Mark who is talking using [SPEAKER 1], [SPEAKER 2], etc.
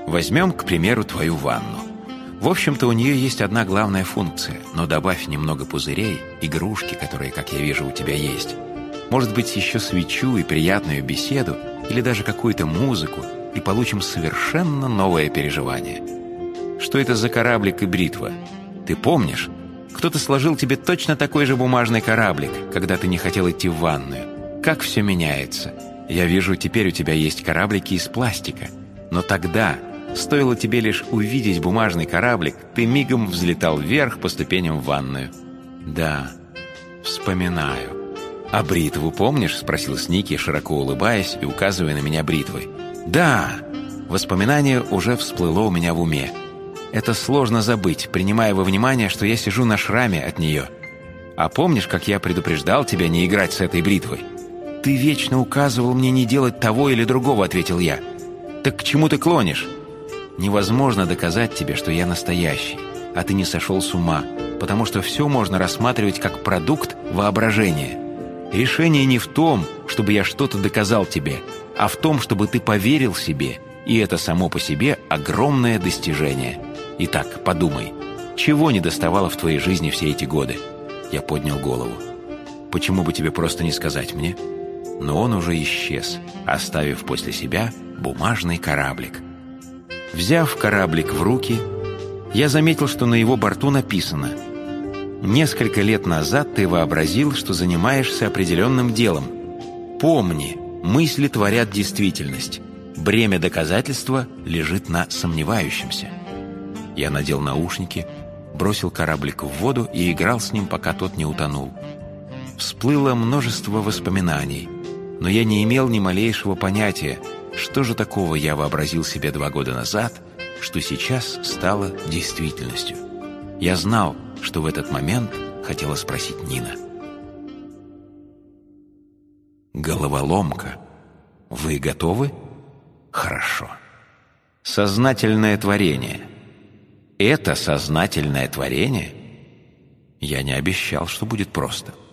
[SPEAKER 1] Возьмем, к примеру, твою ванну. В общем-то, у нее есть одна главная функция, но добавь немного пузырей, игрушки, которые, как я вижу, у тебя есть. Может быть, еще свечу и приятную беседу, или даже какую-то музыку, и получим совершенно новое переживание. Что это за кораблик и бритва? Ты помнишь? Кто-то сложил тебе точно такой же бумажный кораблик, когда ты не хотел идти в ванную. Как все меняется. Я вижу, теперь у тебя есть кораблики из пластика. Но тогда, стоило тебе лишь увидеть бумажный кораблик, ты мигом взлетал вверх по ступеням в ванную. Да, вспоминаю. «А бритву помнишь?» — спросил Сники, широко улыбаясь и указывая на меня бритвой. «Да!» Воспоминание уже всплыло у меня в уме. Это сложно забыть, принимая во внимание, что я сижу на шраме от нее. А помнишь, как я предупреждал тебя не играть с этой бритвой? «Ты вечно указывал мне не делать того или другого», — ответил я. «Так к чему ты клонишь?» «Невозможно доказать тебе, что я настоящий, а ты не сошел с ума, потому что все можно рассматривать как продукт воображения. Решение не в том, чтобы я что-то доказал тебе, а в том, чтобы ты поверил себе, и это само по себе огромное достижение. Итак, подумай, чего не доставало в твоей жизни все эти годы?» Я поднял голову. «Почему бы тебе просто не сказать мне?» Но он уже исчез, оставив после себя бумажный кораблик. Взяв кораблик в руки, я заметил, что на его борту написано: «Несколько лет назад ты вообразил, что занимаешься определенным делом. Помни, мысли творят действительность. Бремя доказательства лежит на сомневающемся». Я надел наушники, бросил кораблик в воду и играл с ним, пока тот не утонул. Всплыло множество воспоминаний, но я не имел ни малейшего понятия, что же такого я вообразил себе 2 года назад, что сейчас стало действительностью. Я знал, что в этот момент хотела спросить Нина. Головоломка. Вы готовы? Хорошо. Сознательное творение. Это сознательное творение? Я не обещал, что будет просто.